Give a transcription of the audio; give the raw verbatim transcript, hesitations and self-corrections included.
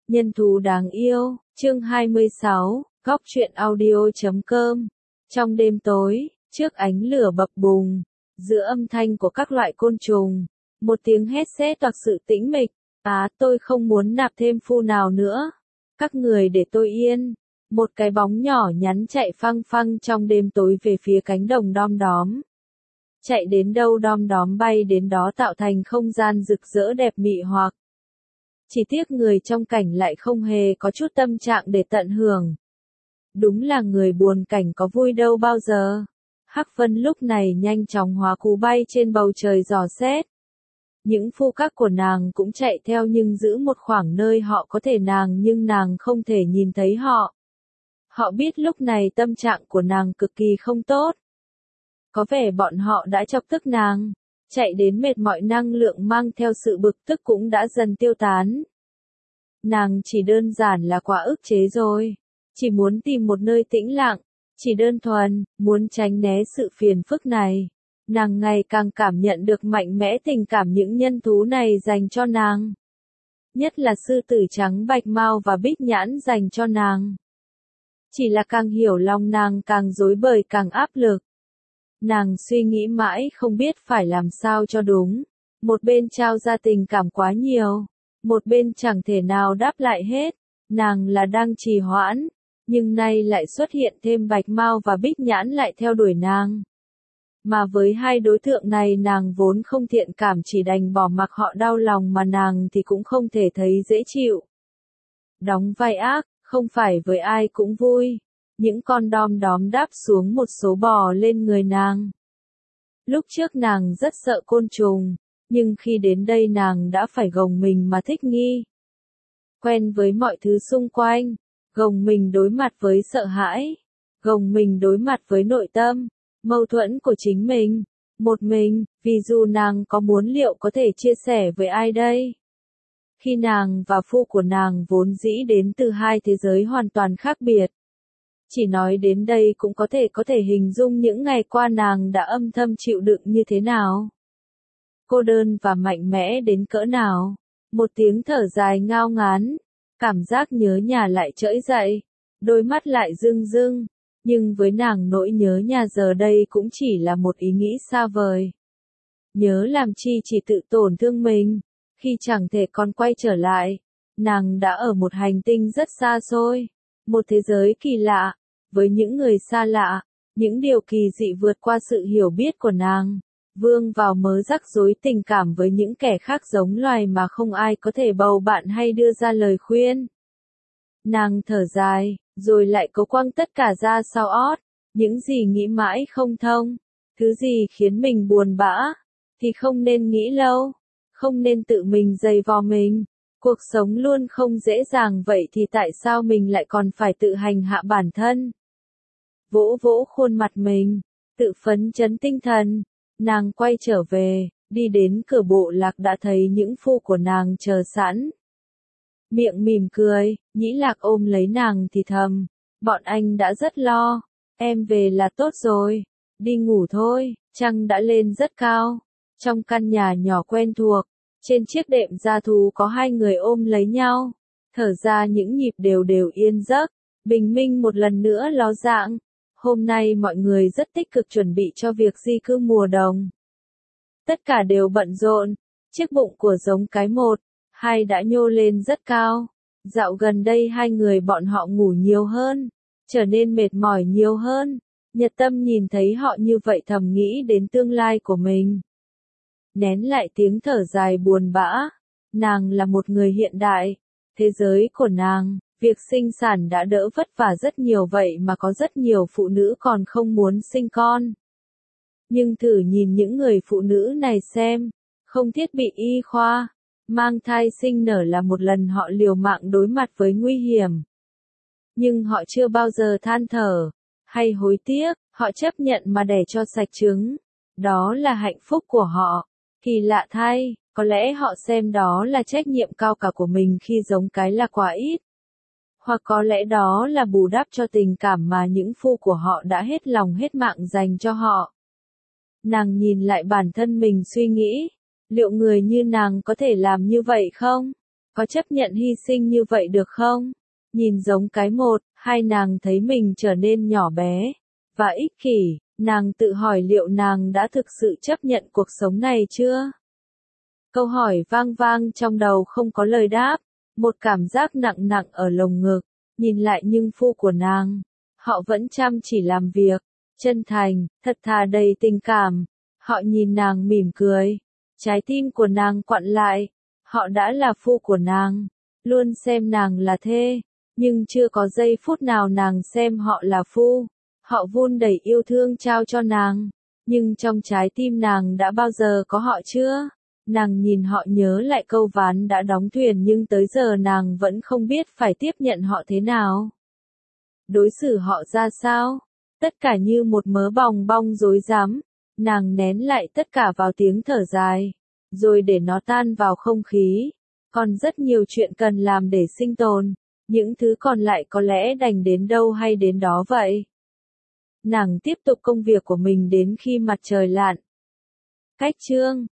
Nhân thú đáng yêu, chương hai mươi sáu, góc truyện audio chấm com. Trong đêm tối, trước ánh lửa bập bùng, giữa âm thanh của các loại côn trùng, một tiếng hét sét toạc sự tĩnh mịch. Á, tôi không muốn nạp thêm phu nào nữa. Các người để tôi yên. Một cái bóng nhỏ nhắn chạy phăng phăng trong đêm tối về phía cánh đồng đom đóm. Chạy đến đâu đom đóm bay đến đó tạo thành không gian rực rỡ đẹp mị hoặc. Chỉ tiếc người trong cảnh lại không hề có chút tâm trạng để tận hưởng. Đúng là người buồn cảnh có vui đâu bao giờ. Hắc Vân lúc này nhanh chóng hóa cú bay trên bầu trời dò xét. Những phu các của nàng cũng chạy theo nhưng giữ một khoảng nơi họ có thể nàng nhưng nàng không thể nhìn thấy họ. Họ biết lúc này tâm trạng của nàng cực kỳ không tốt. Có vẻ bọn họ đã chọc tức nàng. Chạy đến mệt mỏi năng lượng mang theo sự bực tức cũng đã dần tiêu tán. Nàng chỉ đơn giản là quá ức chế rồi. Chỉ muốn tìm một nơi tĩnh lặng. Chỉ đơn thuần, muốn tránh né sự phiền phức này. Nàng ngày càng cảm nhận được mạnh mẽ tình cảm những nhân thú này dành cho nàng. Nhất là sư tử trắng bạch mao và bích nhãn dành cho nàng. Chỉ là càng hiểu lòng nàng càng rối bời càng áp lực. Nàng suy nghĩ mãi không biết phải làm sao cho đúng. Một bên trao ra tình cảm quá nhiều. Một bên chẳng thể nào đáp lại hết. Nàng là đang trì hoãn. Nhưng nay lại xuất hiện thêm bạch mao và bích nhãn lại theo đuổi nàng. Mà với hai đối tượng này nàng vốn không thiện cảm chỉ đành bỏ mặc họ đau lòng mà nàng thì cũng không thể thấy dễ chịu. Đóng vai ác, không phải với ai cũng vui. Những con đom đóm đáp xuống một số bò lên người nàng. Lúc trước nàng rất sợ côn trùng, nhưng khi đến đây nàng đã phải gồng mình mà thích nghi. Quen với mọi thứ xung quanh, gồng mình đối mặt với sợ hãi, gồng mình đối mặt với nội tâm, mâu thuẫn của chính mình, một mình, vì dù nàng có muốn liệu có thể chia sẻ với ai đây. Khi nàng và phu của nàng vốn dĩ đến từ hai thế giới hoàn toàn khác biệt. Chỉ nói đến đây cũng có thể có thể hình dung những ngày qua nàng đã âm thầm chịu đựng như thế nào. Cô đơn và mạnh mẽ đến cỡ nào. Một tiếng thở dài ngao ngán. Cảm giác nhớ nhà lại trỗi dậy. Đôi mắt lại rưng rưng. Nhưng với nàng nỗi nhớ nhà giờ đây cũng chỉ là một ý nghĩ xa vời. Nhớ làm chi chỉ tự tổn thương mình. Khi chẳng thể còn quay trở lại. Nàng đã ở một hành tinh rất xa xôi. Một thế giới kỳ lạ. Với những người xa lạ, những điều kỳ dị vượt qua sự hiểu biết của nàng, vương vào mớ rắc rối tình cảm với những kẻ khác giống loài mà không ai có thể bầu bạn hay đưa ra lời khuyên. Nàng thở dài, rồi lại cố quăng tất cả ra sau ót, những gì nghĩ mãi không thông, thứ gì khiến mình buồn bã, thì không nên nghĩ lâu, không nên tự mình dày vò mình. Cuộc sống luôn không dễ dàng vậy thì tại sao mình lại còn phải tự hành hạ bản thân? Vỗ vỗ khuôn mặt mình, tự phấn chấn tinh thần, nàng quay trở về, đi đến cửa bộ lạc đã thấy những phu của nàng chờ sẵn. Miệng mỉm cười, Nhĩ Lạc ôm lấy nàng thì thầm, bọn anh đã rất lo, em về là tốt rồi, đi ngủ thôi, trăng đã lên rất cao, trong căn nhà nhỏ quen thuộc. Trên chiếc đệm da thú có hai người ôm lấy nhau, thở ra những nhịp đều đều yên giấc, bình minh một lần nữa ló dạng. Hôm nay mọi người rất tích cực chuẩn bị cho việc di cư mùa đông. Tất cả đều bận rộn, chiếc bụng của giống cái một, hai đã nhô lên rất cao. Dạo gần đây hai người bọn họ ngủ nhiều hơn, trở nên mệt mỏi nhiều hơn. Nhật Tâm nhìn thấy họ như vậy thầm nghĩ đến tương lai của mình. Nén lại tiếng thở dài buồn bã. Nàng là một người hiện đại. Thế giới của nàng, việc sinh sản đã đỡ vất vả rất nhiều vậy mà có rất nhiều phụ nữ còn không muốn sinh con. Nhưng thử nhìn những người phụ nữ này xem, không thiết bị y khoa, mang thai sinh nở là một lần họ liều mạng đối mặt với nguy hiểm. Nhưng họ chưa bao giờ than thở, hay hối tiếc, họ chấp nhận mà đẻ cho sạch trứng. Đó là hạnh phúc của họ. Kỳ lạ thay, có lẽ họ xem đó là trách nhiệm cao cả của mình khi giống cái là quá ít. Hoặc có lẽ đó là bù đắp cho tình cảm mà những phu của họ đã hết lòng hết mạng dành cho họ. Nàng nhìn lại bản thân mình suy nghĩ, liệu người như nàng có thể làm như vậy không? có chấp nhận hy sinh như vậy được không? Nhìn giống cái một, hai nàng thấy mình trở nên nhỏ bé và ích kỷ, nàng tự hỏi liệu nàng đã thực sự chấp nhận cuộc sống này chưa? Câu hỏi vang vang trong đầu không có lời đáp, một cảm giác nặng nặng ở lồng ngực, nhìn lại nhưng phu của nàng, họ vẫn chăm chỉ làm việc, chân thành, thật thà đầy tình cảm, họ nhìn nàng mỉm cười, trái tim của nàng quặn lại, họ đã là phu của nàng, luôn xem nàng là thê, nhưng chưa có giây phút nào nàng xem họ là phu, họ vun đầy yêu thương trao cho nàng, nhưng trong trái tim nàng đã bao giờ có họ chưa? Nàng nhìn họ nhớ lại câu ván đã đóng thuyền nhưng tới giờ nàng vẫn không biết phải tiếp nhận họ thế nào. Đối xử họ ra sao? Tất cả như một mớ bòng bong rối rắm, nàng nén lại tất cả vào tiếng thở dài, rồi để nó tan vào không khí. Còn rất nhiều chuyện cần làm để sinh tồn, những thứ còn lại có lẽ đành đến đâu hay đến đó vậy. Nàng tiếp tục công việc của mình đến khi mặt trời lặn. Cách chương